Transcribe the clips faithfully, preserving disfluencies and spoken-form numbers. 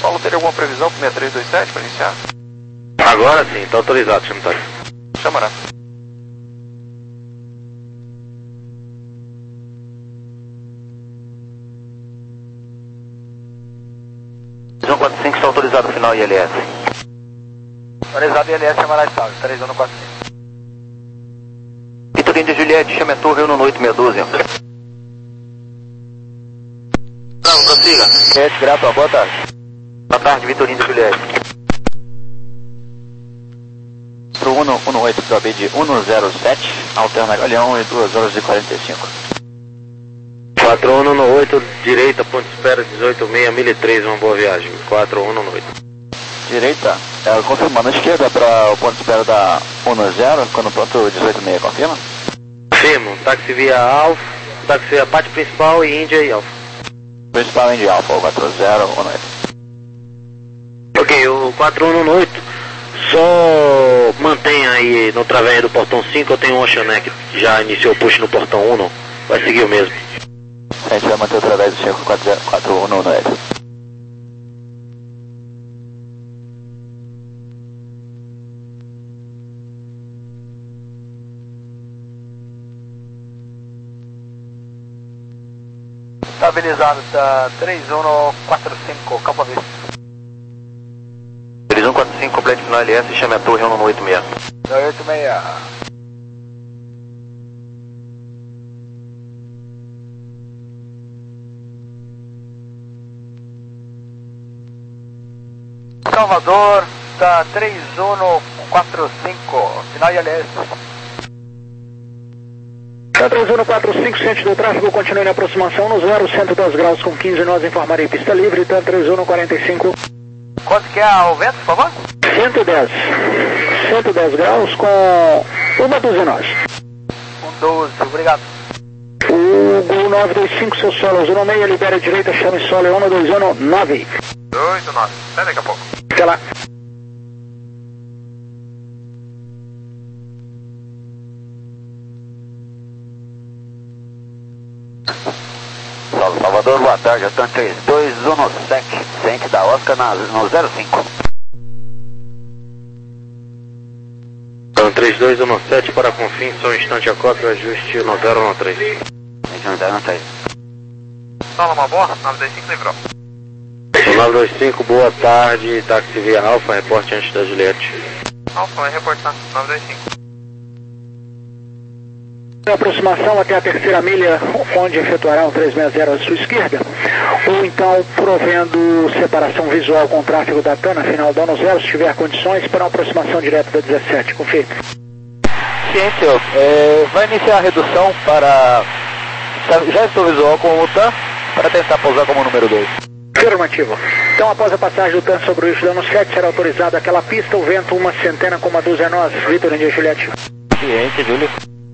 Paulo, teria alguma previsão para seis três dois sete para iniciar? Agora sim, está autorizado, chama Antônio. Chamará. três um quatro cinco está autorizado, final I L S. Autorizado I L S, chamará estável, três um quatro cinco. Vitor Índia Juliette, chame a torre um oito seis doze. Não, consiga. Juliette, grato, boa tarde. Boa tarde, Vitor Índia Juliette. Pro um oito para B de um zero sete, alterna Galeão e duas horas e quarenta e cinco. quatro um um oito, direita, ponto de espera dezoito seis, mil e três, uma boa viagem. quatro um um oito. Direita, é, confirmando a esquerda para o ponto de espera da um zero, quando pronto dezoito seis, confirma? Firmo, táxi via Alfa, táxi via parte principal e Índia e Alfa. Principal Indy Alfa, quatro zero um oito. Ok, o quatro um um oito, só mantém aí no través do portão cinco, eu tenho um Oceaneck que já iniciou o push no portão um, vai seguir o mesmo. A gente vai manter através do cinco quatro um um oito. Estabilizado, tá três um quatro cinco, campo visto. três um quatro cinco, complete final L S, chame a torre um oito seis. oito seis. Salvador, tá três um quatro cinco, final I L S. Tá três um quatro cinco, ciente do tráfego, continue na aproximação no zero, cento e dez graus com quinze, nós informarei pista livre, tá três um quarenta e cinco. Quanto que é o vento, por favor? cento e dez. cento e dez graus com uma dúzia nós. um doze, obrigado. O Gol nove dois cinco, seu solo, zero seis, libera a direita, chame solo, é um dois um nove. oito nove, até daqui a pouco. Até lá. Salvador, boa tarde, Atan três dois um sete, ciente da Oscar na, no zero cinco. Então três dois um sete para Confins, só um instante a cópia, ajuste no zero um três. no zero um três. Sala uma boa, nove dois cinco livrou. nove dois cinco, boa tarde, táxi via Alfa, reporte antes da Juliette. Alfa, vai reportar, nove dois cinco. Aproximação até a terceira milha, onde efetuará um três seis zero à sua esquerda, ou então provendo separação visual com o tráfego da TANA, final dono zero, se tiver condições, para uma aproximação direta da dezessete, confio. Ciente, é, vai iniciar a redução para... Já estou visual com o T A N, para tentar pousar como número dois. Afirmativo. Então, após a passagem do T A N sobre o eixo dano sete, será autorizada aquela pista, o vento uma centena com uma dúzia nós, Vitor Índia Juliette. Ciente, Júlio.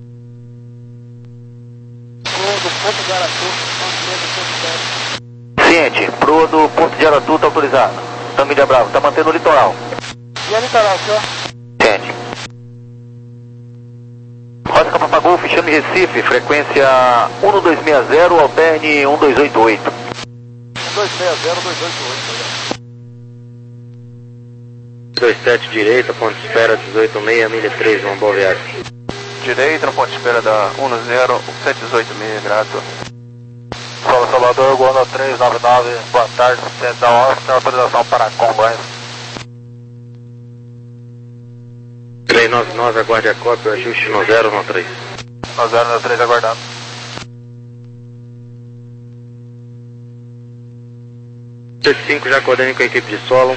Ciente, proa do Porto de Aratu está autorizado. Tamília Bravo, está mantendo o litoral. E a litoral, senhor? Ciente. Rota Capa Golf, chame Recife, frequência um dois seis zero, alterne um dois oito oito. um dois seis zero, dois oito oito. dois sete direita, ponto de espera dezoito seis, mil e três, uma boa viagem. Direita, no ponto de espera da um zero sete oito seis, grato. Solo Salvador, Gol três nove nove, boa tarde, ciente da Oscar, autorização para Congonhas. três nove nove, aguarde a cópia, ajuste no zero um três. No zero um três, aguardado. sete cinco, já coordene com a equipe de solo.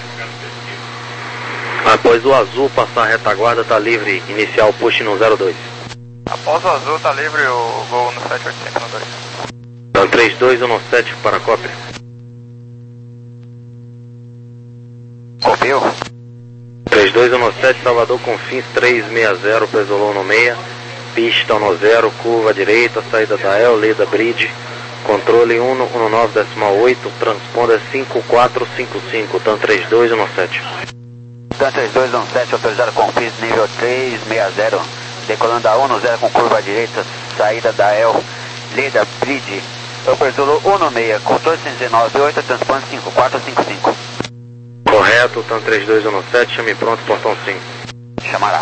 Após o azul passar a retaguarda, está livre, iniciar o push no zero dois. Após o azul, tá livre o Gol no sete oito cinco no dois. Então três dois um sete para a cópia. Confio. três dois um sete, Salvador Confins três seis zero, Pesolou no meia, pista no zero, curva à direita, saída da El, Leda Bridge, controle um um nove decimal oito, transponder cinco quatro cinco cinco, T A N três dois um sete. T A N três dois um sete, autorizado Confins nível três seis zero, decolando a um zero com curva à direita, saída da El, Leda Bridge, Upper Zulu um seis, controle cento e dezenove oito, transponder cinco quatro cinco cinco. Correto, TAM três dois um sete, chame pronto, portão cinco. Chamará.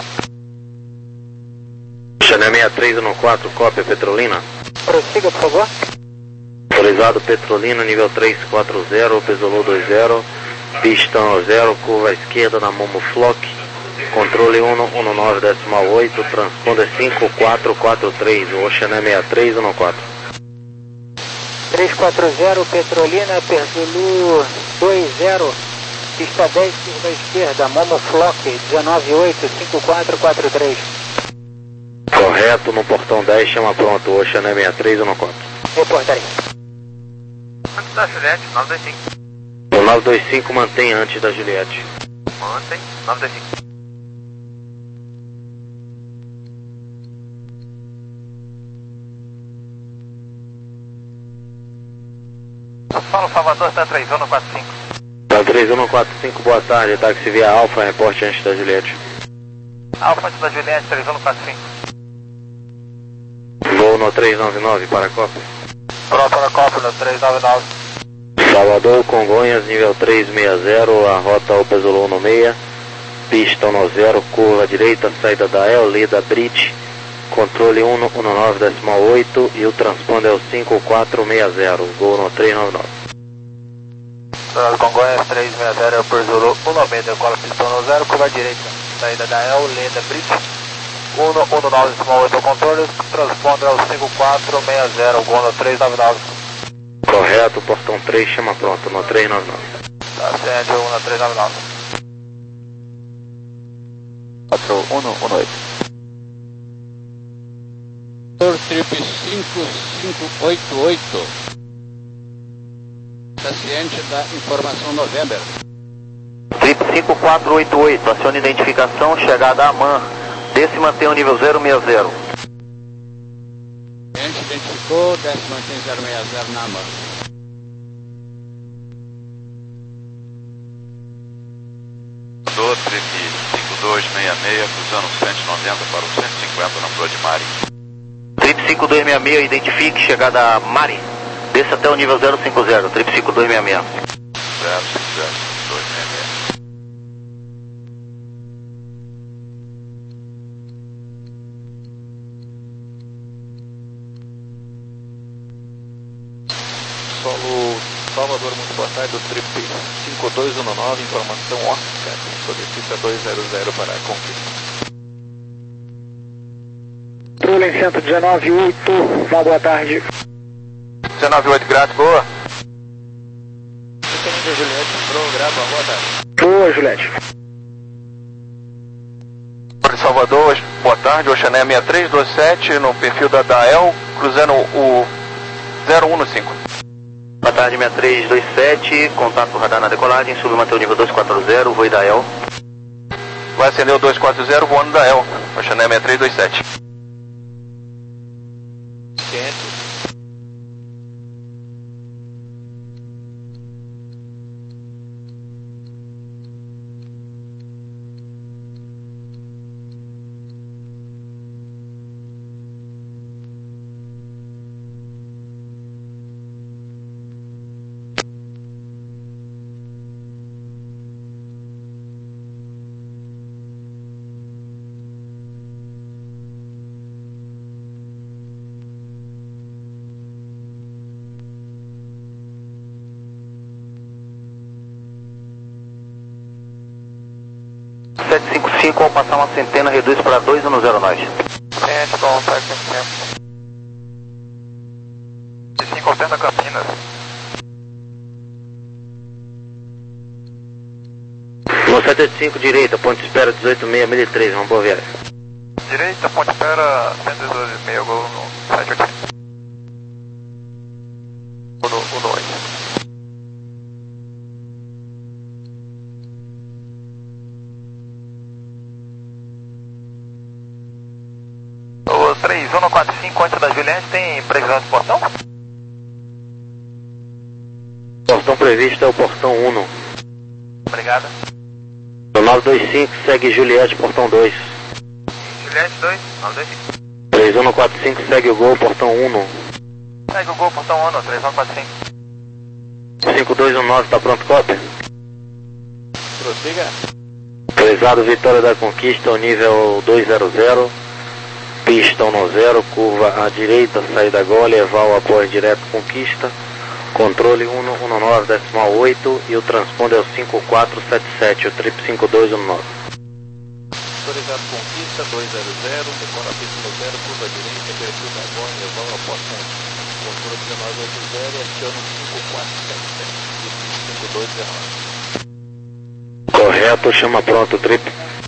Chanel seis três um quatro, cópia Petrolina. Prossiga, por favor. Autorizado Petrolina, nível três quatro zero, Pesolou dois zero, pista um zero, curva à esquerda na Momo Flock, controle um um nove decimal oito, transponder cinco quatro quatro três, Oceané seis três um quatro. três quatro zero, Petrolina, Perzolu dois zero, pista dez, curva à esquerda, Momo Flock, dezenove oito, cinco quatro quatro três. Correto, no portão dez, chama pronto, Oceané seis três um quatro. Reportaria. Antes da Juliette, nove dois cinco. O nove dois cinco mantém antes da Juliette. Mantém, nove dois cinco. Fala Salvador, tá três um quatro cinco. TAM três um quatro cinco, boa tarde, táxi via Alfa, reporte antes da Juliette. Alfa antes da Juliette, três um quatro cinco. Voo no três nove nove, para a Copa. Pronto para a Copa no três nove nove. Salvador, Congonhas, nível três seis zero, a rota ao Pesolou no seis, pista um zero, curva à direita, saída da El, Leda Bridge, controle um um nove decimal oito e o transponder é o cinco quatro seis zero, voo no três nove nove. Congonhas três seis zero, eu Perzolu um nove, decola pista um zero, curva à direita, saída da El, Leda Bridge, um um nove decimal oito, controle, transponder é o cinco quatro seis zero, voo no três nove nove. Correto, portão três, chama pronto, no três nove nove. Acende um na três nove nove. quatro um um oito. Trip cinco cinco oito oito. Está ciente da informação November. Trip cinco quatro oito oito, acione identificação, chegada a Amman. Desce e mantém o nível zero seis zero. A gente identificou, desce mantém zero seis zero na Amman. Do Trip cinco dois seis seis, cruzando cento e noventa para o cento e cinquenta na Flor de Mari. Trip cinco dois seis seis, identifique, chegada a Mari. Desça até o nível zero cinco zero, Trip cinco dois seis seis. zero cinco zero dois seis seis. Solo Salvador, muito boa tarde, do Trip cinco dois um nove, informação Oscar, solicita dois zero zero para a conquista. Trulem cento e dezenove oito, uma boa tarde. dezenove oito, grátis, boa. Entendendo, Juliette, programa, boa tarde. Boa, Juliette. De Salvador, boa tarde, Oceané seis três dois sete, no perfil da Dael, cruzando o zero um cinco. Boa tarde, seis três dois sete, contato radar na decolagem, submanter o nível dois quatro zero, voo da El. Vai acender o dois quatro zero, voando da El, Oceané seis três dois sete. Ciente. sete cinco cinco, ao passar uma centena, reduz para dois um zero nós. Ciente, bom, tá aqui no tempo. De cinco Alpena Campinas. No sete oito cinco, direita, ponte espera dezoito seis mil e três, uma boa viagem. Direita, ponte espera cento e doze e meio, gol no sete oito cinco. O dois. O três um quatro cinco, antes da Juliette, tem previsão de portão? Portão previsto é o portão um. Obrigado. No nove dois cinco, segue Juliette, portão dois. Juliette dois, nove dois cinco. três um quatro cinco, segue o Gol, portão um. Segue o Gol, portão um, três um quatro cinco. cinco dois um nove, tá pronto, cópia? Liga. Autorizado Vitória da Conquista, o nível duzentos, pista dez, curva à direita, saída Gole, Eval após direto Conquista, controle cento e dezenove decimal oito e o transponder é o cinco quatro sete sete, o trip cinco dois um nove. Autorizado Conquista, duzentos, decora a pista no zero, curva à direita, perfil da Gole, Eval após controle dezenove oitenta, aciona cinco quatro sete sete, trip cinco dois um nove. Correto, chama pronto, trip.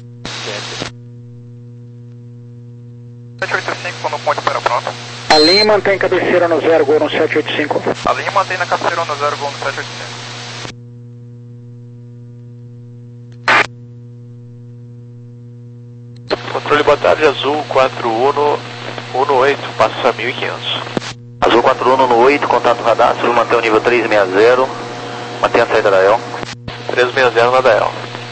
sete oito cinco, quando o ponte para pronto. A linha mantém cabeceira no zero, gol no sete oito cinco. A linha mantém na cabeceira no zero, gol no sete oito cinco. Controle, boa tarde, Azul quatro um um oito, passa mil e quinhentos. Azul quatro um um oito, contato radar, Azul mantém o nível trezentos e sessenta, mantém a saída da E L. trezentos e sessenta na D L.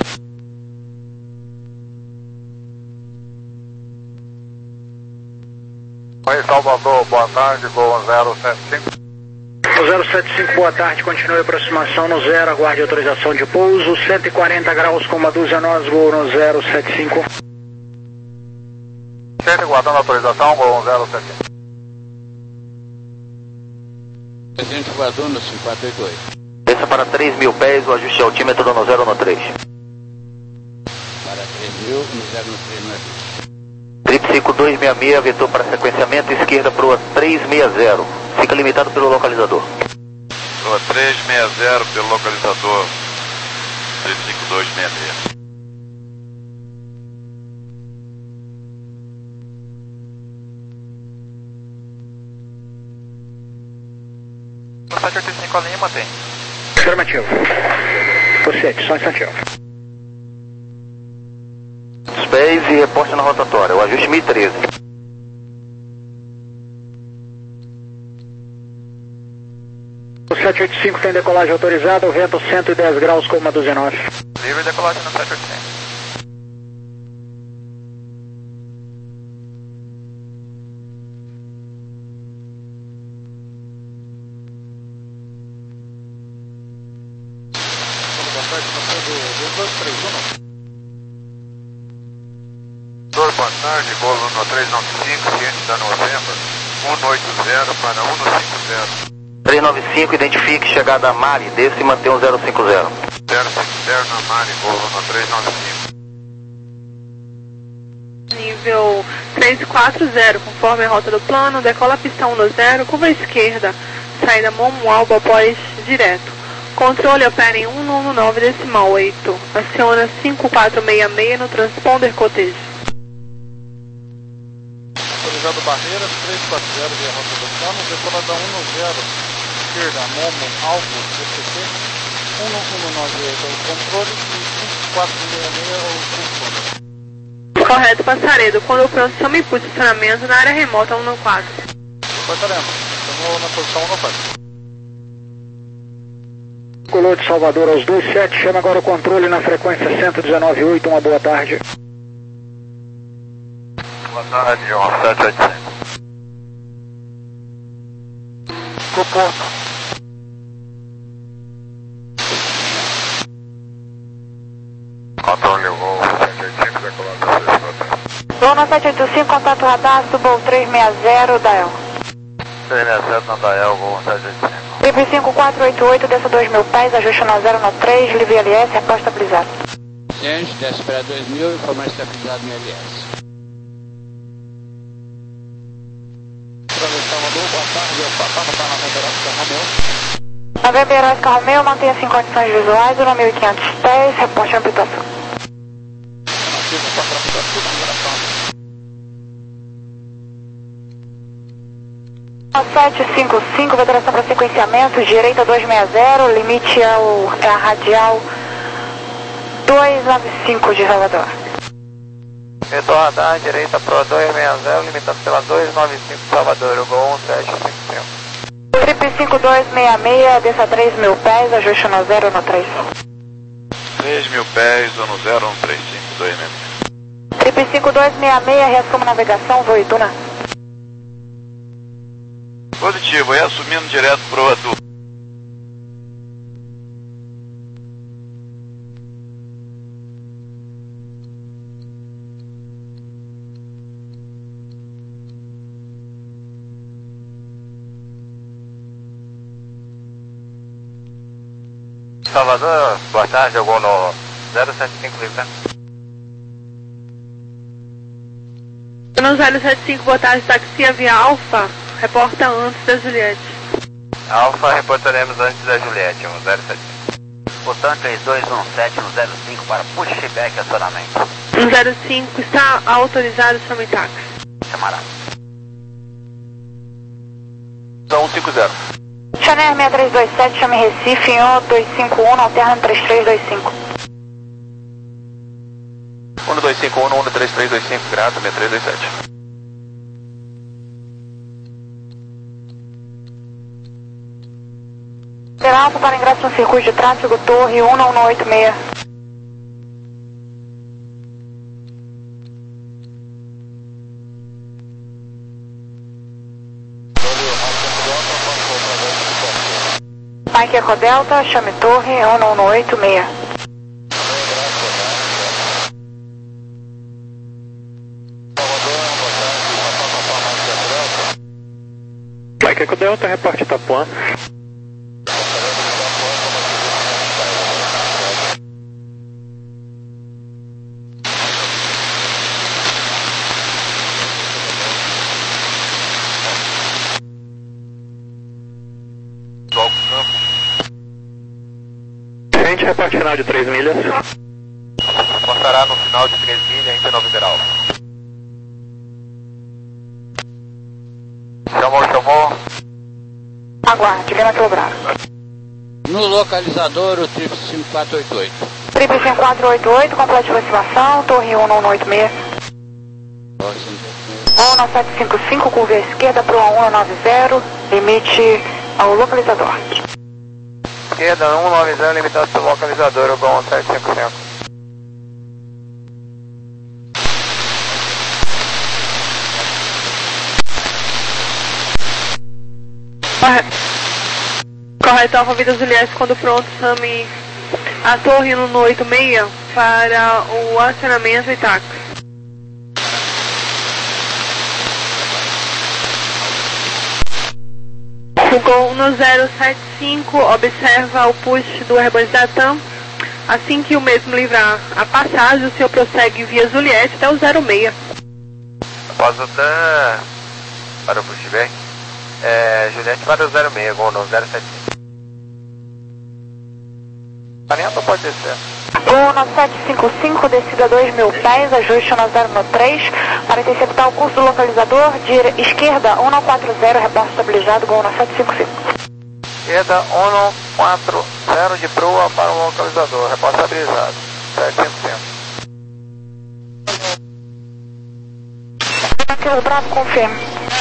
Oi, Salvador, boa tarde, gol zero sete cinco. O zero sete cinco, boa tarde, continue a aproximação no zero, aguarde autorização de pouso, cento e quarenta graus, com uma dúzia nós, gol no zero sete cinco. Sempre guardando a autorização, gol zero sete cinco. Presidente voador no cinco quatro oito oito. Desça para três mil pés, o ajuste altímetro no zero no três. Para três mil, no zero no três no ajuste. Trip cinco dois seis seis, vetor para sequenciamento, esquerda para o trezentos e sessenta. Fica limitado pelo localizador. Rua trezentos e sessenta pelo localizador três cinco dois seis seis. No sete oito cinco a linha mantém. Afirmativo. Procede, só um instantinho. Space e reporte na rotatória, o ajuste mil e treze. O sete oito cinco tem decolagem autorizada, o vento cento e dez graus, com uma dúzia nove. Livre decolagem no sete oito cinco. Boa tarde, gol no trezentos e noventa e cinco, ciente da novembro, cento e oitenta para cento e cinquenta. trezentos e noventa e cinco, identifique chegada a Mari, desce e mantém o zero cinco zero. zero cinco zero na Mari, gol no trezentos e noventa e cinco. Nível trezentos e quarenta, conforme a rota do plano, decola a pista um no zero, curva esquerda, saída Momo Alba após direto. Controle opera em cento e dezenove decimal oito, aciona cinco quatro seis seis no transponder cotejo. Autorizado Barreiras, trezentos e quarenta via rota do plano, decolada um no zero, esquerda, Momo, Alvo, C C T, cento e dezenove é o controle e cinco quatro seis seis é o transponder. Correto, Passaredo, quando o pronto chama e posicionamento na área remota cento e quatro. Passaremos, estamos na posição cento e quatro. Colou de Salvador aos dois sete, chama agora o controle na frequência cento e dezenove ponto oito, uma boa tarde. Boa tarde, João, sete oito cinco. Ficou ponto. Controle, gol sete oito cinco, decolado da sexta. Gol no sete oito cinco, contato radar, subou trezentos e sessenta, Dael. trezentos e sessenta na Dael, gol sete oito cinco. Trip cinco quatro oito oito, desça dois mil pés, ajuste no zero no três, livre L S, após estabilizado. Ciente, desce para dois mil, informa estabilizado no L S. Salvador, boa tarde, eu passava para a November Oscar Romeo. November Oscar Romeo, mantenha-se em condições visuais, no mil e quinhentos pés, reporte a habitação. Afirmativa, para a habitação, numeração. sete cinco cinco, veteração para sequenciamento, direita duzentos e sessenta, limite ao, é a radial duzentos e noventa e cinco de Salvador. Vetor radar, direita Pro duzentos e sessenta, limitado pela duzentos e noventa e cinco de Salvador, o gol um sete cinco cinco. Trip cinco dois seis seis, desça três mil pés, ajuste no zero no três. três mil pés, ou no zero, no três cinco dois mesmo. Trip cinco dois seis seis, reassuma navegação, voo Ituna. Positivo, e assumindo direto pro Atu. November, Salvador, boa tarde, jogou no zero sete cinco, né? No zero sete cinco, boa tarde, taxi via Alfa, reporta antes da Juliette. Alfa, reportaremos antes da Juliette, um zero sete cinco. Butan três dois um sete no zero cinco para pushback acionamento. um zero cinco, está autorizado, chame táxi. Camarada. um cinco zero. Chanel seis três dois sete, chame Recife, em um dois cinco um, alterna três três dois cinco. um dois cinco um, um três três dois cinco, grato, seis três dois sete. Alfa para ingresso no circuito de tráfego, torre um um oito seis. Mike Eco Delta, chame torre um um oito seis. Mike Eco Delta, reporte Itapuã. Gente, reporte final de três milhas. Passará no final de três milhas, ainda no Liberal. Chamou, chamou. Aguarde, Lima Kilo Bravo. No localizador, o triplo cinco quatro oito oito. Triplo cinco quatro oito oito, complete aproximação, torre um um oito seis. um nove sete cinco cinco, curva à esquerda para o um nove zero, limite ao localizador. Esquerda, um nove zero, limitado pelo localizador, o um sete cinco cinco. Correto, Alfa Vida Juliette, quando pronto, chame a torre no oito seis para o acionamento e táxi. Gol no zero sete cinco, observa o push do Airbus da TAM. Assim que o mesmo livrar a passagem, o senhor prossegue via Juliette até o zero seis. Após o TAM para o pushback, é, Juliette para o zero seis, gol no zero sete cinco. quarenta pode descer. Gol nove sete cinco cinco, descida dois mil pés, ajuste no zero no três, para interceptar o curso do localizador, de esquerda um nove quatro zero, reporte estabilizado, gol nove sete cinco cinco. Esquerda um nove quatro zero de proa para o localizador, reporte estabilizado, sete cinco cinco. Kilo Bravo, confirme.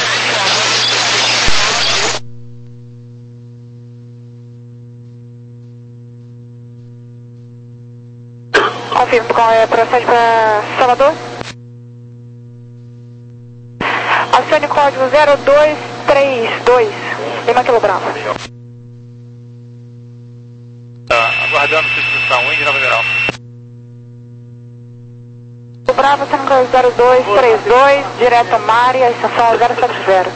Confirmo, é, procede para Salvador. Acione código zero dois três dois, Lima Kilo Bravo. Tá, aguardando substituição, Wind Nova Geral. O Bravo, acione código zero dois três dois, direto Mari, estação zero sete zero.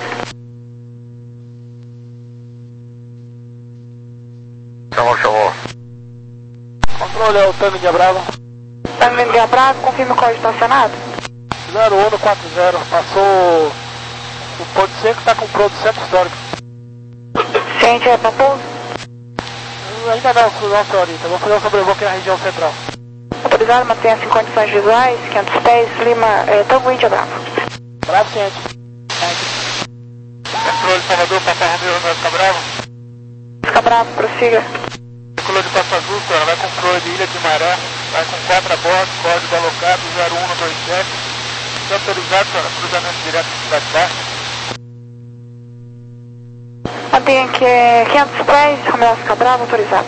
Chamou, chamou. Controle é o Tami de Bravo. Tami de Bravo, confirme o código estacionado. zero um quatro zero, passou o ponto seco, está com pronto centro histórico. Ciente é para pouso? Ainda não, não senhorita, vou fazer um sobrevoo aqui na região central. Autorizado, mantenha-se em condições visuais, quinhentos pés, Lima, é, Tango Índia Bravo. Bravo, ciente. Controle Salvador, Papa Romeo, vai ficar bravo? Fica bravo, prossiga. Circulou de Costa Azul, senhora, vai com flor de Ilha de Maré, vai com quatro a bordo, código alocado zero um dois sete. Está autorizado, senhora, cruzamento direto de Cidade Baixa. Mantenha aqui é, quinhentos pés, Romeo fica bravo, autorizado.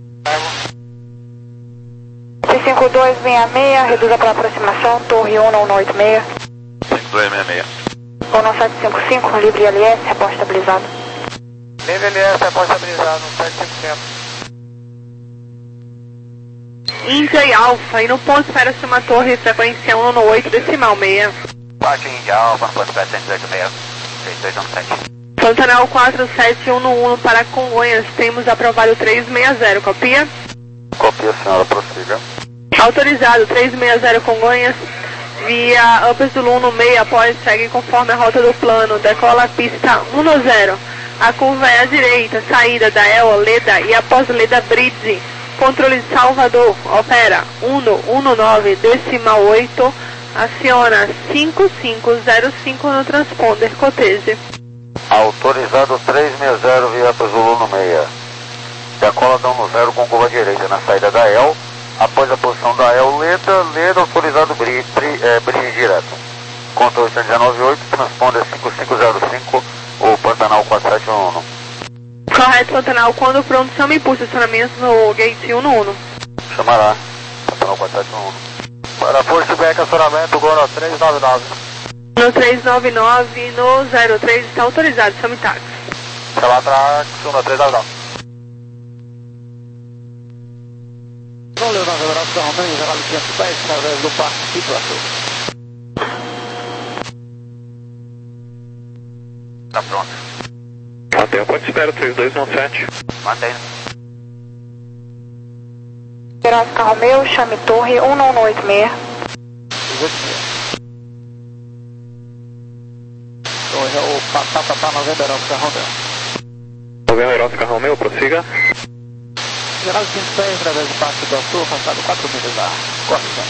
seis cinco dois seis seis, reduza para aproximação, torre um um oito seis. cinco dois seis seis. um sete cinco cinco, livre L S, reporte estabilizado. Livre L S, reporte estabilizado, sete cinco cinco. Índia e Alfa, e no ponto espera-se uma torre frequência um no oito decimal seis. Baixa Índia Alfa, no ponto espera cento e oito seis, três dois um sete. Pantanal quatro sete um um para Congonhas, temos aprovado três seis zero, copia? Aqui a senhora prossiga. Autorizado, trezentos e sessenta Congonhas, via Upper Zulu no meio, após segue conforme a rota do plano, decola a pista um zero, a curva é à direita, saída da El Leda e após Leda Bridge, controle de Salvador, opera um um nove decimal oito, aciona cinco cinco zero cinco no transponder, coteje. Autorizado trezentos e sessenta via Upper Zulu no meia. Decola da um zero com curva direita na saída da El. Após a posição da El, Leda, Leda, autorizado bri, bri, é, bridge direto. Controle cento e dezenove oito, transponder cinco cinco zero cinco, ou Pantanal quatro sete um um. Correto, Pantanal, quando pronto, chame e impulso estacionamento no gate um um um. Chamará, Pantanal quatro sete um um. Para pushback, acionamento, Gol no três nove nove. No três nove nove, no zero três, está autorizado, chame táxi. Chama táxi, no três nove nove. Não leu nove Horácio da Romênia, geral quinhentos e dez, através do Parque Pituaçu. Tá pronto. Mantenha, pode esperar, três dois um sete. Mantém. Oscar Romeu, chame torre um um oito seis. Torre é o Patatá Novembro Oscar Romeu. Novembro Oscar Romeu, prossiga. Geral quinhentos e dez, através do Parque Pituaçu, afastado quatro milhas da costa.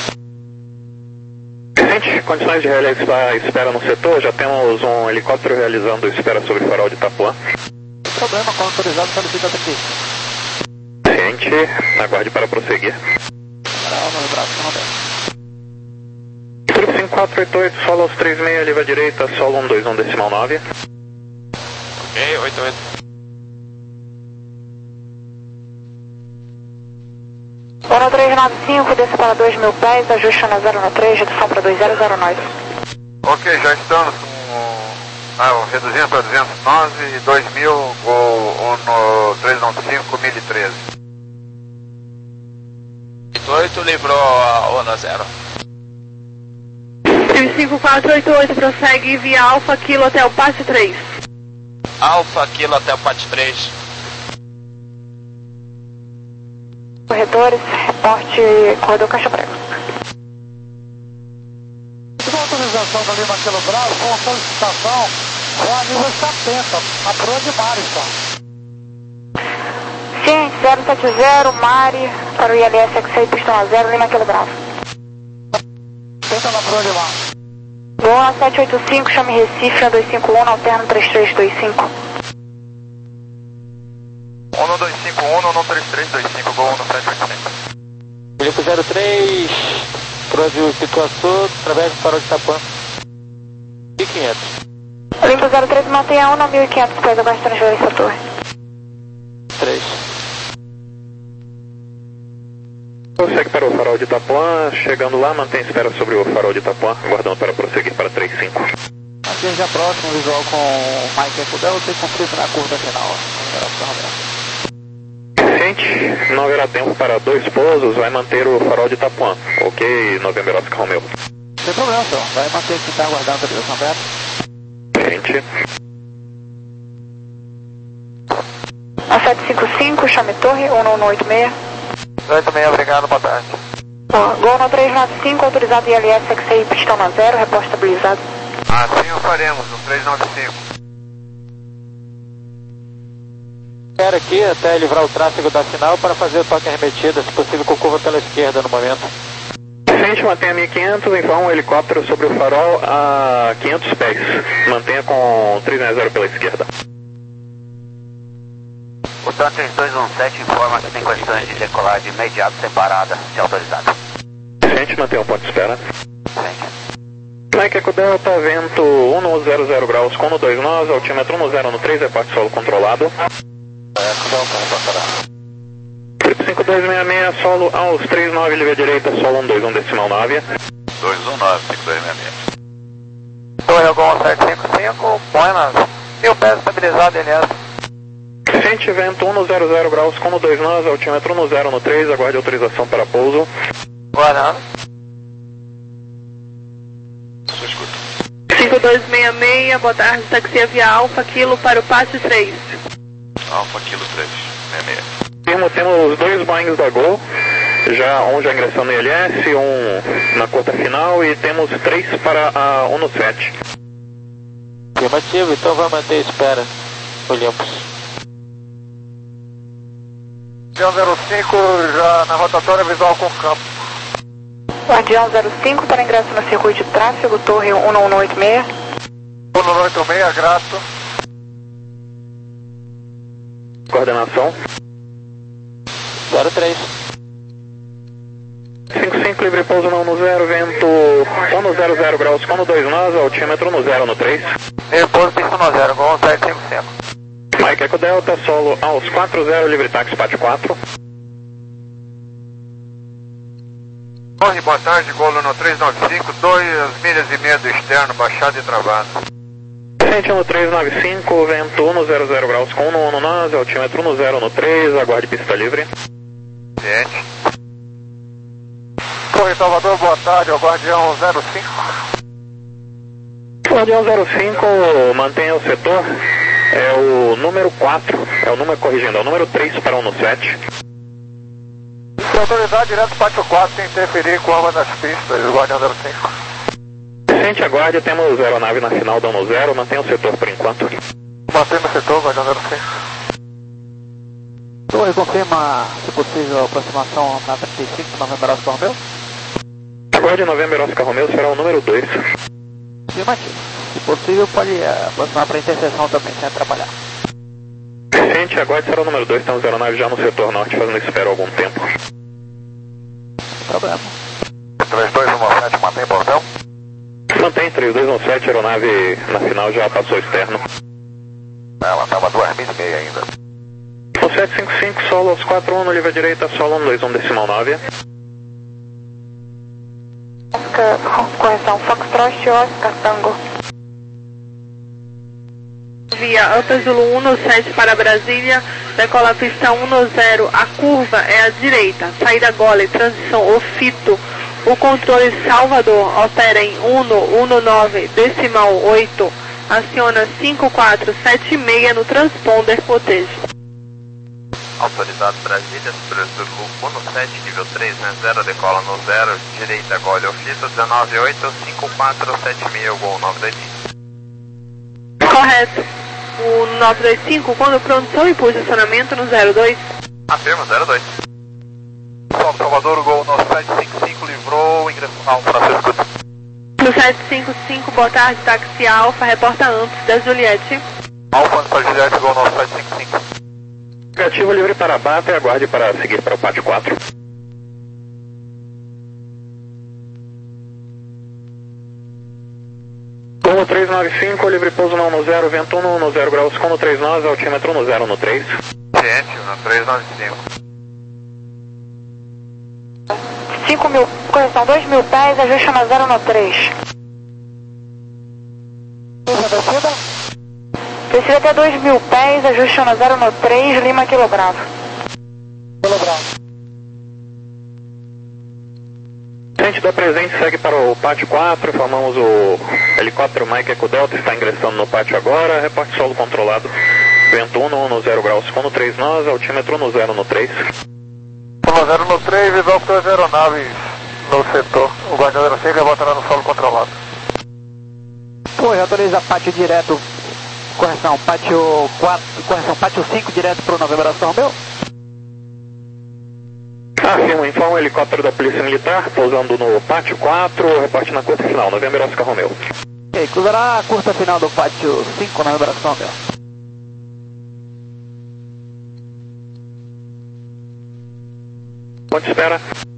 Vicente, condições de realizar espera no setor, já temos um helicóptero realizando espera sobre o farol de Itapuã. Sem problema, com autorizado, solicita aqui. Vicente, aguarde para prosseguir. Geral, no braço, Romeu. Truque cinco quatro oito oito, solo aos três seis, livre à direita, solo um dois um decimal nove. Ok, oito oito. Ono três nove cinco, desça para dois mil pés, ajuste na zero um três, redução para dois zero zero nove. Ok, já estamos com... Ah, reduzindo para duzentos e nove e dois mil, Gol no três nove cinco, mil e treze. oito oito livrou a Ono zero. cinco quatro oito oito, prossegue via Alfa Kilo até o Passe três. Alfa Kilo até o Pat três. Corredores, reporte, corredor Caixa Prego. Tive autorização da Lima Quilo Bravo com solicitação com a nível setenta, a proa de Marisson. Ciente, zero sete zero, Mari, para o I L S X seis, pistão a zero, Lima Quilo Bravo. Tenta na proa de mar. Gol sete oito cinco, chame Recife, um dois cinco um, alterno três três dois cinco. um dois cinco um, um três três dois cinco, Gol no sete oito cinco. Felipe zero três, proa de Pituaçu, através do farol de Itapuã. mil e quinhentos. Limpo zero três, mantenha um mil e quinhentos, depois aguarde transferência à torre. três. Segue para o farol de Itapuã, chegando lá, mantém espera sobre o farol de Itapuã, aguardando para prosseguir para três cinco. Aqui já próximo, visual com o Mike Ecudel, tem conflito na curva final. Vicente, não haverá tempo para dois pousos, vai manter o farol de Itapuã. Ok, Novembro Oscar Romeu. Sem problema, senhor. Vai manter aqui, está aguardando a direção aberta. Vicente. A sete cinco cinco, chame torre, um um oito seis. oito seis, obrigado, boa tarde. Gol no três nove cinco, autorizado I L S X seis, pistão na zero, reposto estabilizado. Assim o faremos, no três nove cinco. Espera aqui até livrar o tráfego da final para fazer o toque arremetida, se possível com curva pela esquerda no momento. Vicente, mantenha mil e quinhentos, informa um helicóptero sobre o farol a quinhentos pés. Mantenha com três zero pela esquerda. O TAN três dois um sete informa que tem condições de decolar de imediato separada, se autorizado. Vicente, mantenha um ponto de espera. Vicente. Mike Eco Delta, vento um zero zero graus, com dois nove, altímetro um zero no três, é parte solo controlado. Eco Delta, reportará. cinco dois seis seis, solo aos três nove, livre à direita, solo um dois um decimal nove. dois um nove, cinco dois seis seis. Torre Gol sete cinco cinco, põe nas mil pés estabilizado, L S. Vicente, vento um zero zero graus, com dois nove, altímetro um zero no três, aguarde autorização para pouso. Guardando. cinco dois seis seis, boa tarde, taxi via Alfa Kilo para o Passe três. Alfa Kilo três, seis seis. Firmo, temos dois Boeings da Gol, já, um já ingressando no I L S, um na curta final e temos três para a Uno sete. Afirmativo, então vai manter a espera, Olympus. zero cinco já na rotatória visual com campo. Guardião zero cinco para ingresso no circuito de tráfego, torre um um oito seis. um um oito seis, grato. Coordenação. zero três. cinco cinco, livre pouso no zero, vento um no zero zero graus, com no dois nós, altímetro no zero no três. Repouso pista no zero, com sete cinco cinco. Mike Eco Delta, solo aos quatro zero, livre táxi Pátio quatro. Torre, boa tarde, Golo no três nove cinco, dois milhas e meia do externo, baixado e travado. Ciente no três nove cinco, vento um no zero zero graus, com no um no nós, altímetro no zero no três, aguarde pista livre. Ciente. Torre Salvador, boa tarde, ao Guardião zero cinco. Guardião zero cinco, mantenha o setor, é o número quatro, é o número, corrigindo, é o número três para o Uno sete. Autoridade direto Pátio quatro, sem interferir com ambas as pistas, Guardião zero cinco. Ciente, aguarde, temos aeronave na final da Uno zero, mantenha o setor por enquanto. Mantém no setor, Guardião zero cinco. Torre, confirma, se possível, a aproximação na trinta e cinco, Novembro Oscar Romeo. Aguarde, Novembro Oscar Romeo, será o número dois. Afirmativo. Se possível, pode uh, aproximar para a interseção também, sem atrapalhar. Ciente, aguarde, será o número dois, temos aeronave já no setor norte, fazendo espera há algum tempo. Problema. três dois um sete, mantém botão. Mantém, três dois um sete, aeronave na final já passou externo. Ela estava duas mil e meia ainda. O sete cinco cinco, solo aos quatro um, no livre à direita, solo um dois um decimal nove. Oscar, correção, Foxtrot, Oscar, Tango. Via Upper Zulu um no sete para Brasília, decola a pista um no zero, a curva é à direita, saída Gole, transição Ofito, o controle Salvador opera em um no um no nove decimal oito, aciona cinco quatro sete seis no transponder Cotejo. Autorizado Brasília, Upper Zulu um no sete, nível três, né, zero, decola no zero, direita Gole, Ofito, dezenove oito, cinco quatro sete seis, Gol nove dois cinco. Correto. O nove dois cinco, quando produção e posicionamento no zero dois. Afirma, zero dois. Salvador, Gol no sete cinco cinco, livrou, ingressou na Alfa, Francisco. No sete cinco cinco, boa tarde, táxi Alfa, reporta antes da Juliette. Alfa, para Juliette, Gol no sete cinco cinco. Negativo livre para abate, aguarde para seguir para o Pátio quatro. Como três nove cinco, livre pouso no zero, vento um no zero graus, com no três nós, altímetro no zero no três. Ciente, no três nove cinco. cinco mil, correção, dois mil pés, ajuste na zero no três. Descida? Descida até dois mil pés, ajuste na zero no três, Lima Kilo Bravo. Kilo Bravo. Ciente da presente, segue para o Pátio quatro, informamos o helicóptero Mike Eco Delta, está ingressando no pátio agora, reporte solo controlado, vento um no zero graus, com no três nós, altímetro no zero no três. um zero no três, visual para as aeronaves no setor, o Guardião zero cinco voltará no solo controlado. Torre, autoriza pátio direto, correção, pátio quatro, correção, pátio cinco direto para o Novembro Oscar Romeo. Afirmo, informa o helicóptero da Polícia Militar, pousando no Pátio quatro, reporte na curta final, Novembro Oscar Romeo. Ok, cruzará a curta final do pátio cinco, Novembro Oscar Romeo. Ponte espera.